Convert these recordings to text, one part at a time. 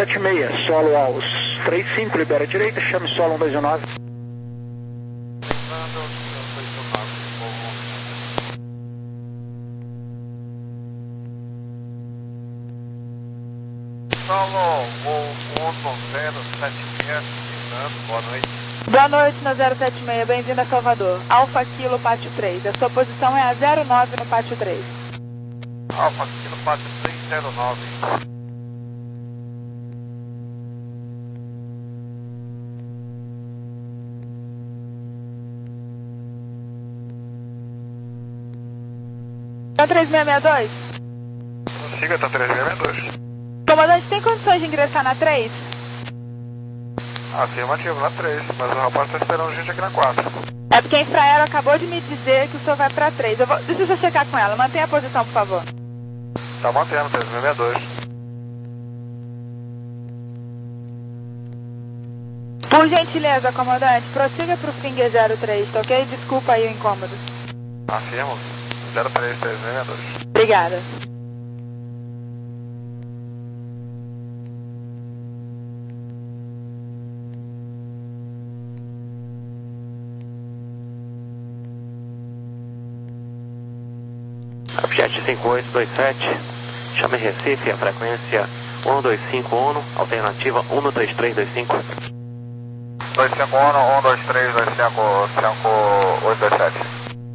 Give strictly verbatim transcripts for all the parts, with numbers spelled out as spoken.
sete seis, solo aos três cinco, libera a direita, chame solo um dois nove. Solo, o Otton zero sete seis, boa noite. Boa noite na zero sete seis, bem-vindo a Salvador. Alfa Kilo Pátio três, a sua posição é a zero nove no Pátio três. Alfa Kilo Pátio três, zero nove. Tá três seis seis dois? Siga, tá três seis seis dois. Comandante, tem condições de ingressar na três? Afirmativo, na três, mas o rapaz está esperando a gente aqui na quatro. É porque a Infraero acabou de me dizer que o senhor vai pra três. Eu vou... Deixa eu checar com ela, mantenha a posição, por favor. Tá mantendo, três seis seis dois. Por gentileza, comandante, prossiga pro Finger zero três, tá ok? Desculpa aí o incômodo. Afirmo, zero três, três seis seis dois. Obrigada. Jet cinco oito dois sete, chame Recife, a frequência um dois cinco um, alternativa um três três dois cinco. dois cinco um, um dois três dois cinco, cinco oito dois sete.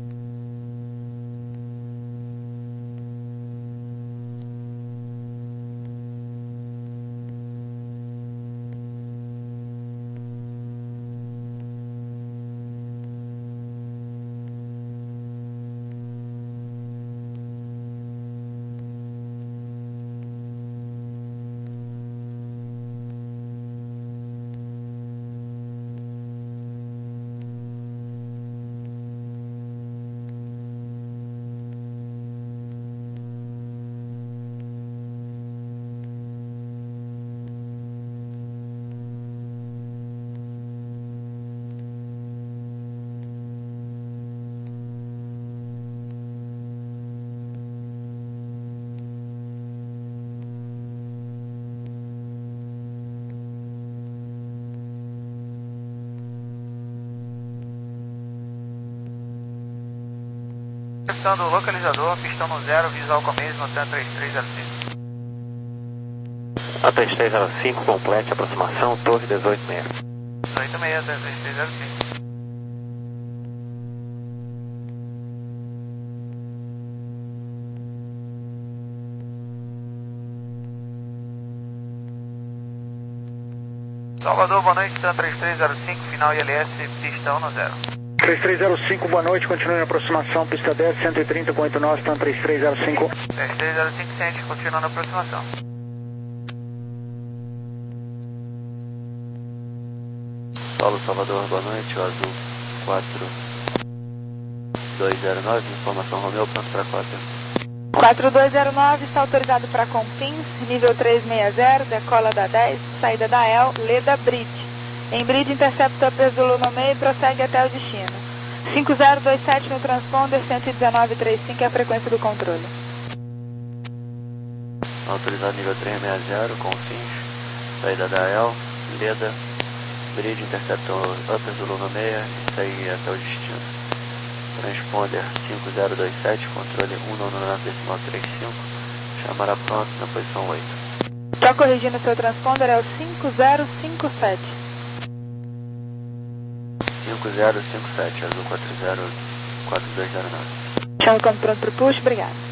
Pistão do localizador, pistão no zero, visual com a mesma, até três três zero cinco. A três três zero cinco, complete aproximação, torre dezoito seis. dezoito seis, até três três zero cinco. Salvador, boa noite, Tan três três zero cinco, final I L S, pistão no zero. três três zero cinco, boa noite, continue na aproximação, pista dez, cento e trinta com oito nós, TAM três três zero cinco. três três zero cinco, sente, continua na aproximação. Solo Salvador, boa noite, o azul quatro dois zero nove, informação Romeu, pronto para quatro. quatro dois zero nove, está autorizado para Confins, nível três seis zero, decola da dez, saída da El, Leda Bridge. Em Bridge, intercepta Upper Zulu no meio e prossegue até o destino. cinco zero dois sete no transponder, cento e dezenove trinta e cinco é a frequência do controle. Autorizado nível três seis zero, Confins, saída da El, Leda, Bridge, intercepta Upper Zulu no meio e segue até o destino. Transponder cinco zero dois sete, controle um nove decimal trinta e cinco, chamará pronto na posição oito. Só corrigindo seu transponder, é o cinco zero cinco sete. cinco zero cinco sete, azul quatro zero quatro dois zero nove. Chama como pronto para o push, obrigado.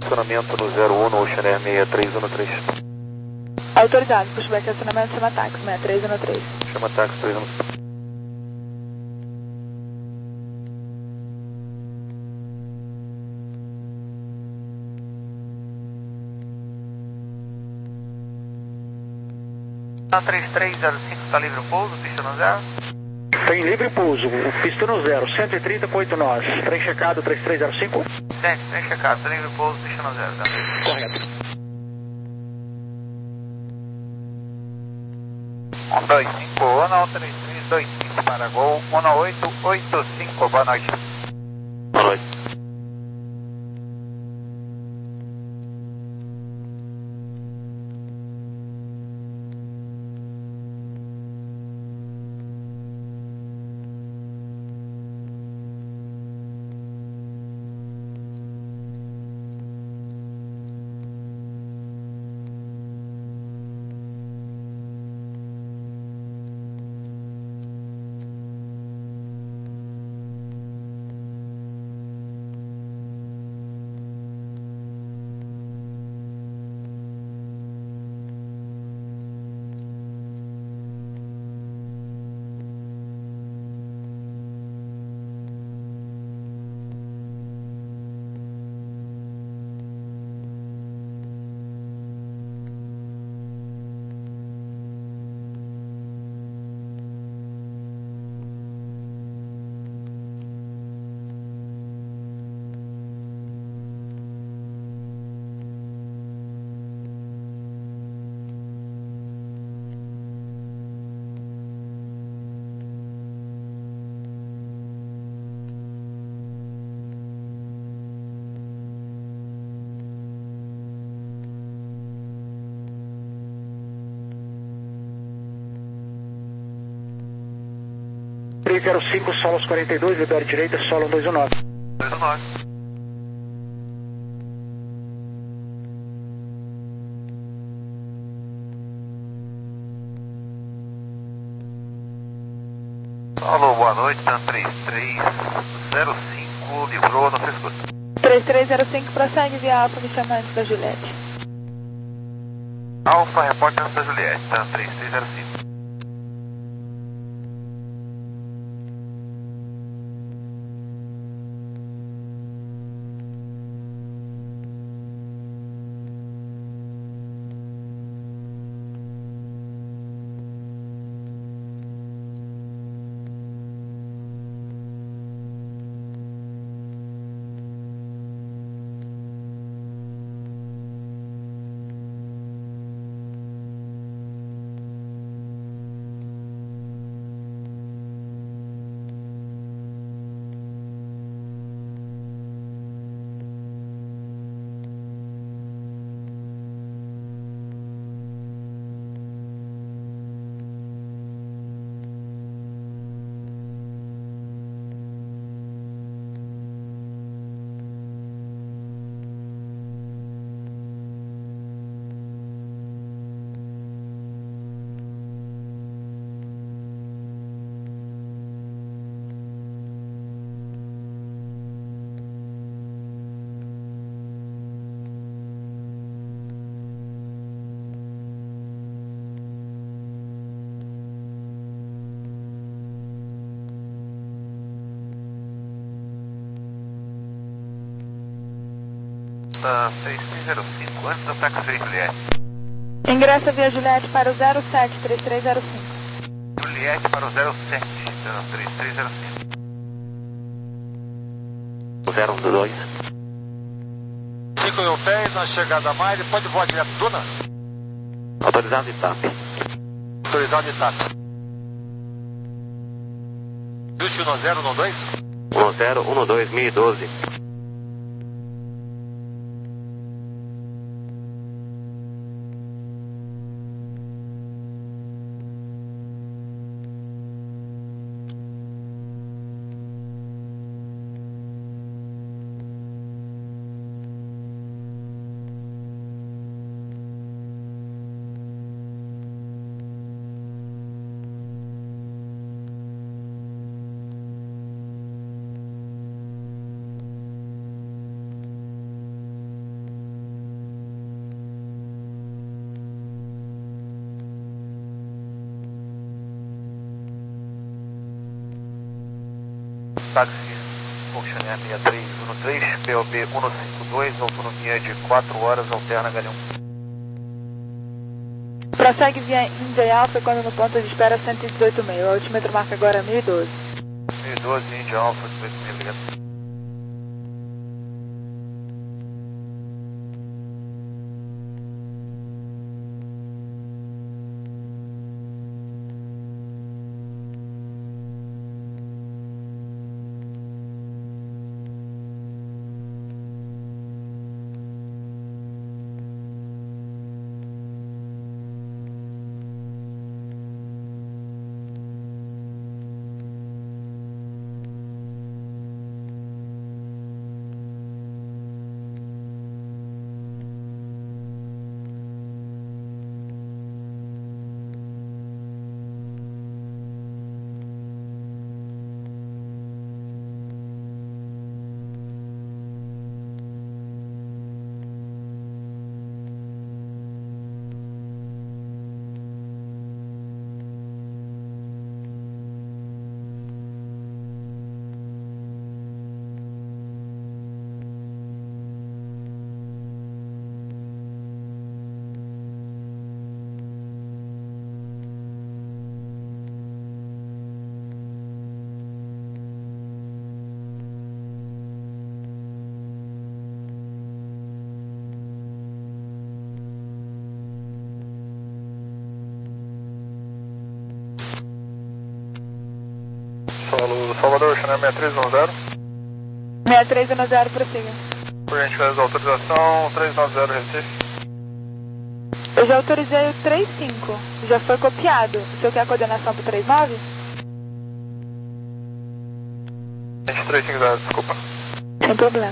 acionamento no zero um no Ocean Air seis três um três. Autorizado, pushback acionamento, chama táxi, seis três um três. Chama táxi três um três. três três zero cinco, está livre o pouso, pista no zero. Tem livre pouso, pista no zero, cento e trinta com oito nós. Trem checado, três três zero cinco. Tem, tem checado, está livre o pouso, pista no zero. Tá? Correto. um dois cinco, Uno três três dois cinco para Gol, um oito oito cinco, boa noite. Boa noite. três zero cinco, solos quarenta e dois, libera direita, solo um dois um nove. dois um nove. Alô, boa noite, Dan três três zero cinco, livrou, não se escuta. três três zero cinco, prossegue via Alfa, me chama antes da Juliette. Alfa, repórter antes da Juliette, Dan três três zero cinco. Da seis três zero cinco, antes do táxi Juliette. Ingressa via Juliette para o zero sete três três zero cinco. Juliette para o zero sete três três zero cinco. zero um dois. cinco mil pés na chegada a mais, depois de voar direto Duna. Autorizado de T A P. Autorizado de T A P. Dutch um zero um dois. um zero um dois mil e doze. táxi Ocean Air sessenta e três um três, P O B cento e cinquenta e dois, autonomia de quatro horas, alterna Galeão. Prossegue via India Alpha quando no ponto de espera cento e dezoito e meio. O altímetro marca agora mil e doze. mil e doze, India Alpha, dezoito e meio, obrigado. Solo Salvador, Ocean Air sessenta e três um zero. sessenta e três um zero, prossiga. Por gentileza, autorização trezentos e noventa Recife. Eu já autorizei o trinta e cinco. Já foi copiado. O senhor quer a coordenação para o trinta e nove? vinte e três cinquenta, desculpa. Sem problema.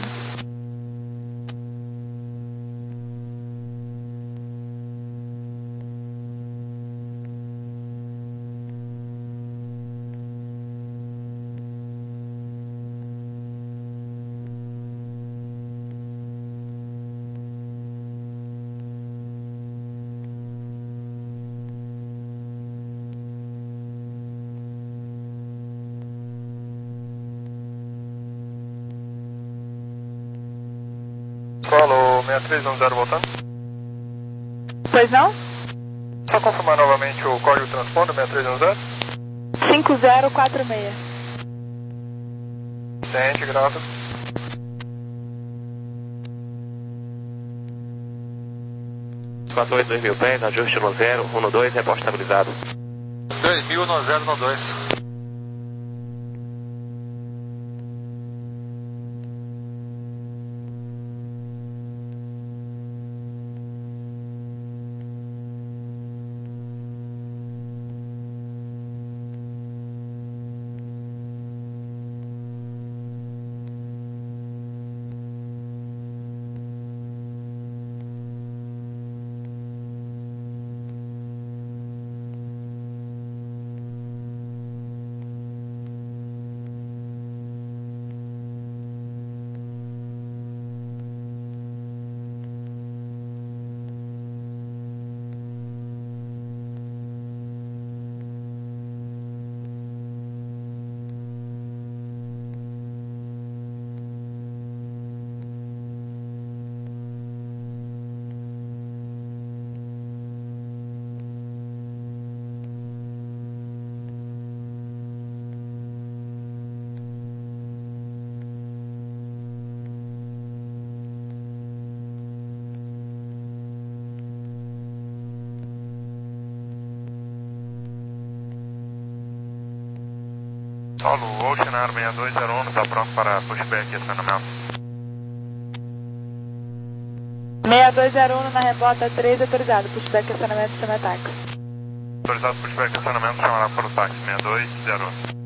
Solo sessenta e três um zero voltando. Pois não? Só confirmar novamente o código de transponder sessenta e três um zero. cinco zero quatro seis. Ciente, graças. quatro oito dois mil pés, ajuste no zero, um no dois, reposto estabilizado. dois mil no zero no dois. Solo Ocean Air sessenta e dois zero um, está pronto para pushback e acionamento. sessenta e dois zero um na rebota três, autorizado. Pushback, acionamento e semi-ataque. Autorizado pushback e acionamento, chamará para o táxi sessenta e dois zero um.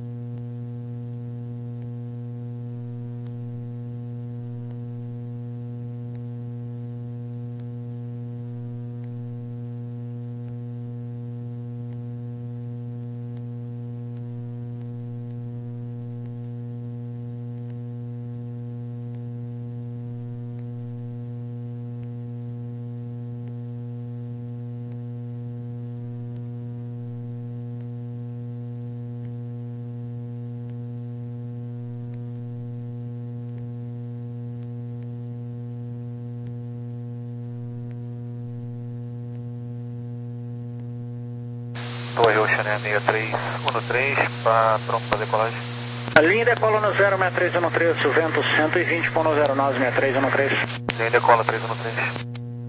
Oceaneer seis três um três, para pronto para decolagem. A linha decola no zero seis três um três, vento cento e vinte ponto zero nove seis três um três. Linha decola três um três.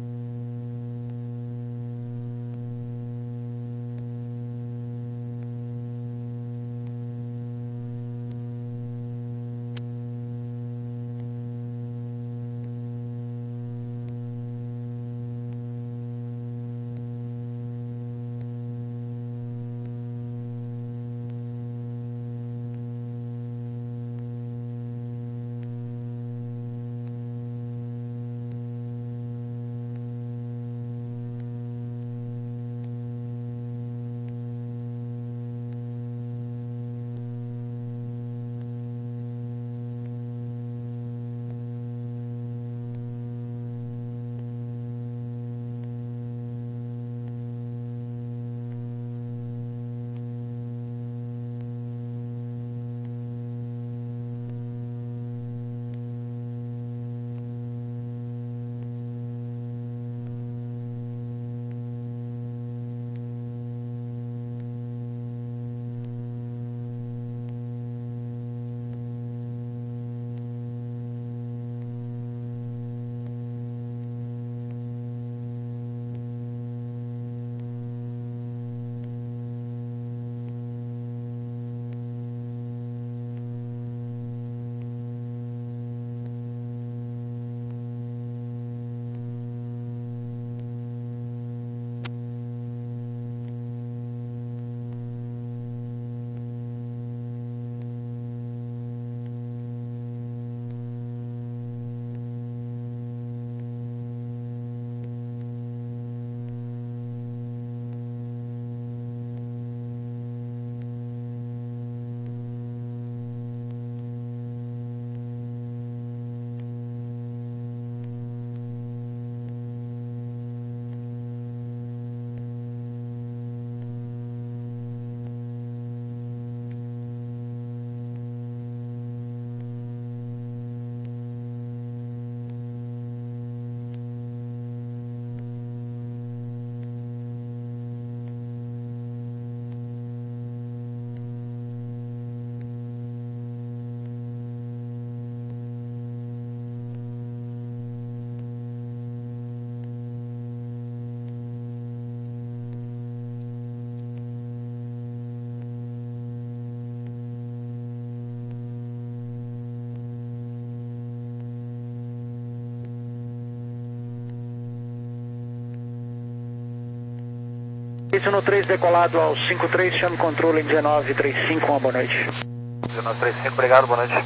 Isso no três decolado ao cinco três, chame controle em dezenove trinta e cinco, uma boa noite. dezenove trinta e cinco, obrigado, boa noite.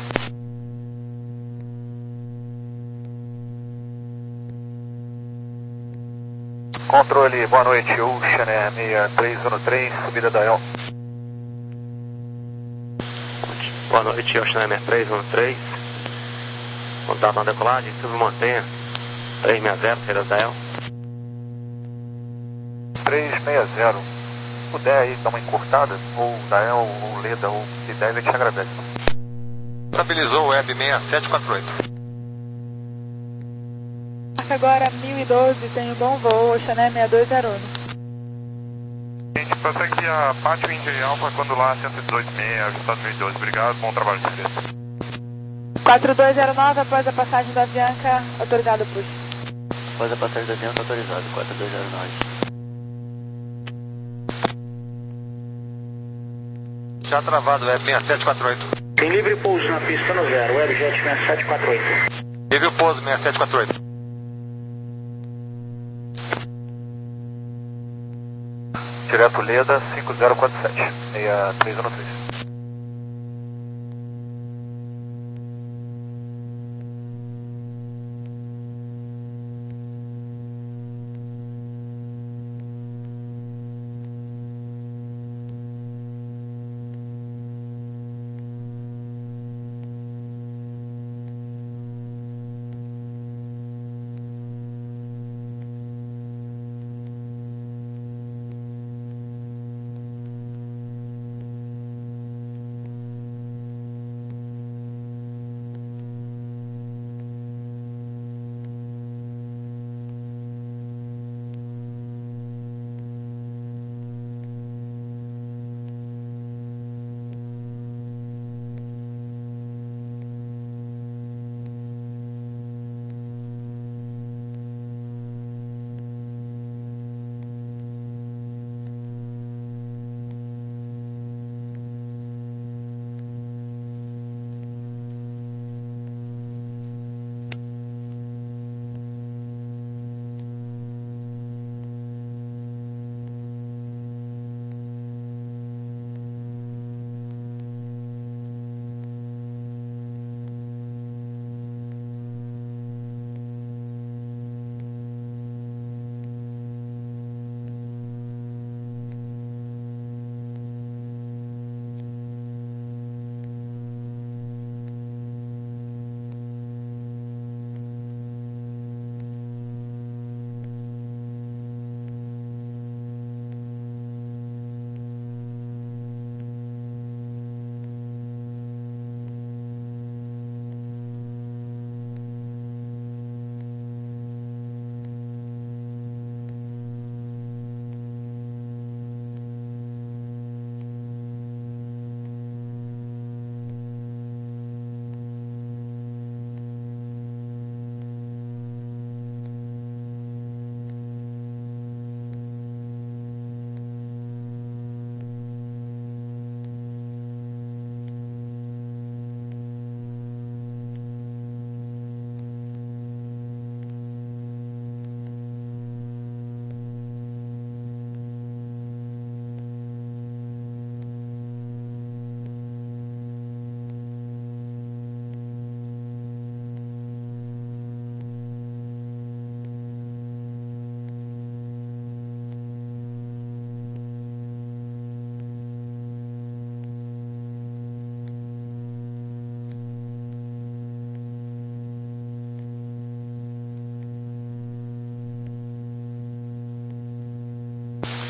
Controle, boa noite, Oceaneer seis três um três, subida da El. Boa noite, Oceaneer seis três um três. Contato na decolagem, submantenha três seis zero, saída da El. três seis zero. Se puder aí dar uma encurtada, ou da El, ou Leda, ou se der, a gente agradece. Estabilizou o Web seis sete quatro oito. Marca agora mil e doze, tem um bom voo, Oceaneer seis dois zero um. Gente, passa aqui a Pátio India Alfa, quando lá cento e dezoito seis, ajustado mil e doze. Obrigado, bom trabalho de vocês. quatro dois zero nove, após a passagem da Avianca, autorizado o push. Após a passagem da Avianca, autorizado, quatro dois zero nove. Já travado, Web seis sete quatro oito. Tem livre pouso na pista no zero, Webjet seis sete quatro oito. Livre pouso seis sete quatro oito. Direto Leda, cinco zero quatro sete, seis três um três.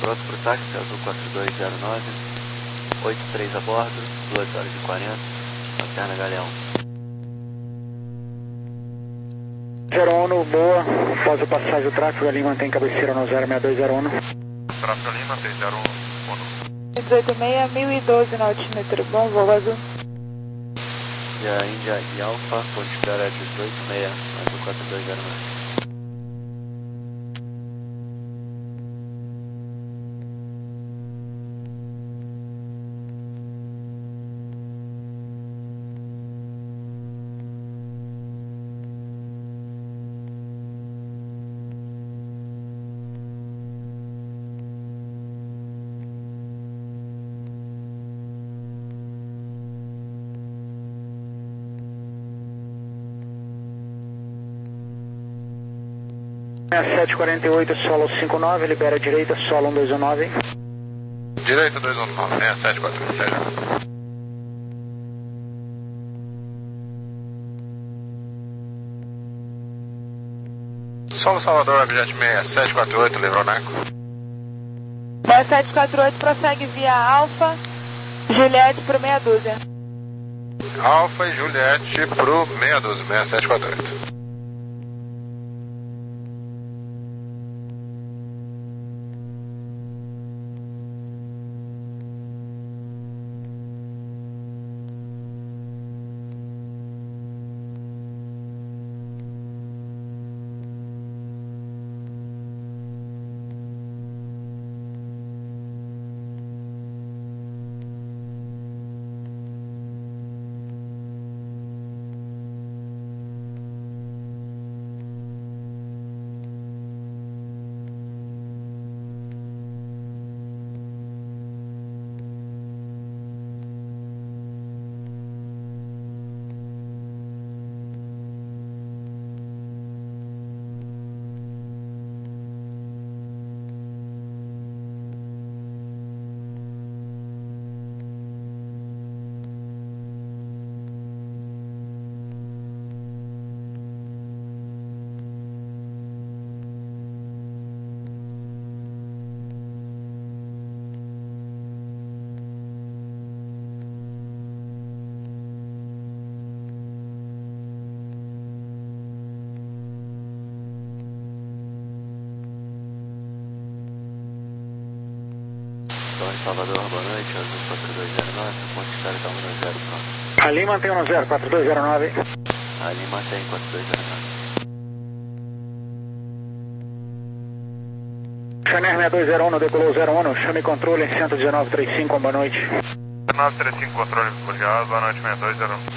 pronto para o táxi, Azul quatro dois zero nove, oito três a bordo, duas horas e quarenta, Lanterna Galeão. zero um, boa, faz o passagem do tráfego ali, mantém cabeceira no zero seis dois zero um. Tráfego ali, mantém zero um. dezoito seis, mil e doze na altímetro, bom voo Azul. E a Índia e Alfa, ponto de espera dezoito seis, Azul quatro dois zero nove. sete quarenta e oito, solo cinco nove, libera a direita, solo um dois um nove. Direita dois um nove, seis sete quatro sete. Solo Salvador, objeto seis sete quatro oito, livrou Neco. seis sete quatro oito prossegue via Alfa, Juliette pro meia dúzia. Alfa e Juliette pro meia dúzia, seis sete quatro oito. Torre Salvador, boa noite, Azul quatro dois zero nove, ponto de espera calma no zero nove. Ali mantém no zero quatro dois zero nove. Ali mantém quatro dois zero nove. Chanel seis dois zero um, decolou zero um, chame controle em cento e dezenove trinta e cinco, boa noite. nove três cinco, controle ligado, boa noite, seis dois zero um.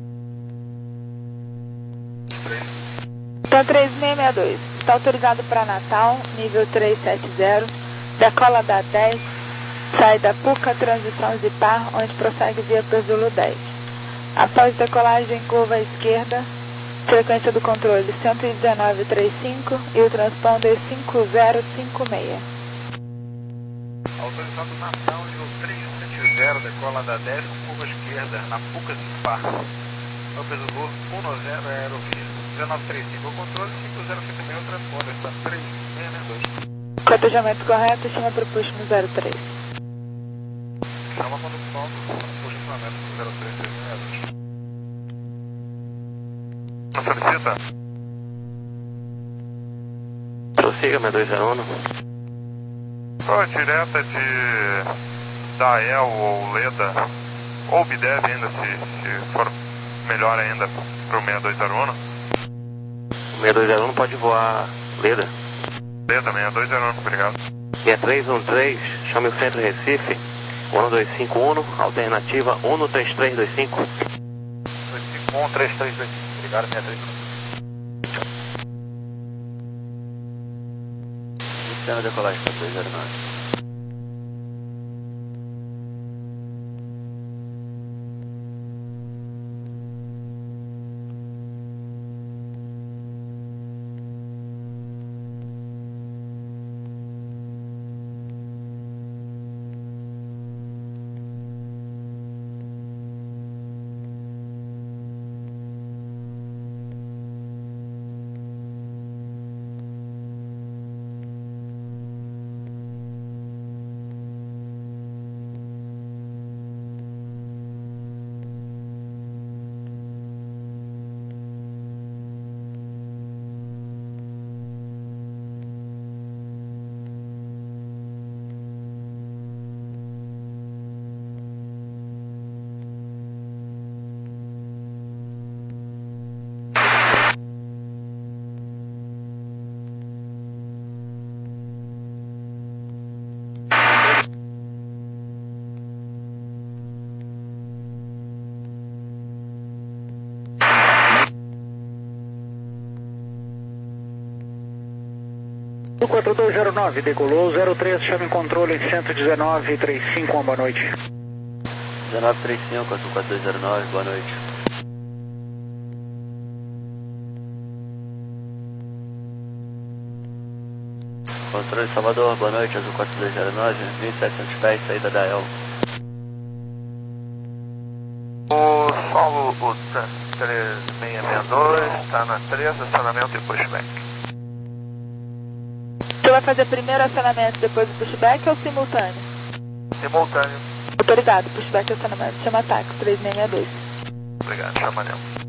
Então três seis seis dois, está autorizado para Natal, nível três sete zero, decola da dez, sai da Puca, transição Zipar, onde prossegue via Pezulo dez. Após decolagem, curva à esquerda, frequência do controle cento e dezenove trinta e cinco e o transponder cinco zero cinco seis. Autorizado Natal, nível três sete zero, decola da dez com curva à esquerda, na Puca Zipar. O Pezulo um zero Aerovia. dezenove trinta e cinco, o controle cinco zero cinco seis, o transponder está três seis seis dois. Cotejamento correto, estima propulso no zero três. Chama a condução do posicionamento do zero três seis seis dois. Solicita? Prossiga, seis dois zero um. Qual é a direta de Dael ou Leda, ou Bidev ainda, se, se for melhor ainda, para o seis dois zero um? O seis dois zero um pode voar Leda. Leda, seis dois zero um, obrigado. E é três um três, chame o centro Recife, um dois cinco um, alternativa um três três dois cinco. dois cinco um três três dois cinco, obrigado, seis três um. Iniciando a decolagem quatro dois zero nove. quatro dois zero nove, decolou zero três, chama em controle em cento e dezenove, trinta e cinco, uma boa noite. dezenove trinta e cinco, Azul quatro dois zero nove, boa noite. Controle Salvador, boa noite, Azul quatro dois zero nove, mil e setecentos pés, saída da E L. O solo, o três seis seis dois, está na três, acionamento e pushback. Você vai fazer primeiro acionamento, depois o pushback ou simultâneo? Simultâneo. Autorizado, pushback e acionamento, chama ataque, três seis seis dois. Obrigado, chama Nemo.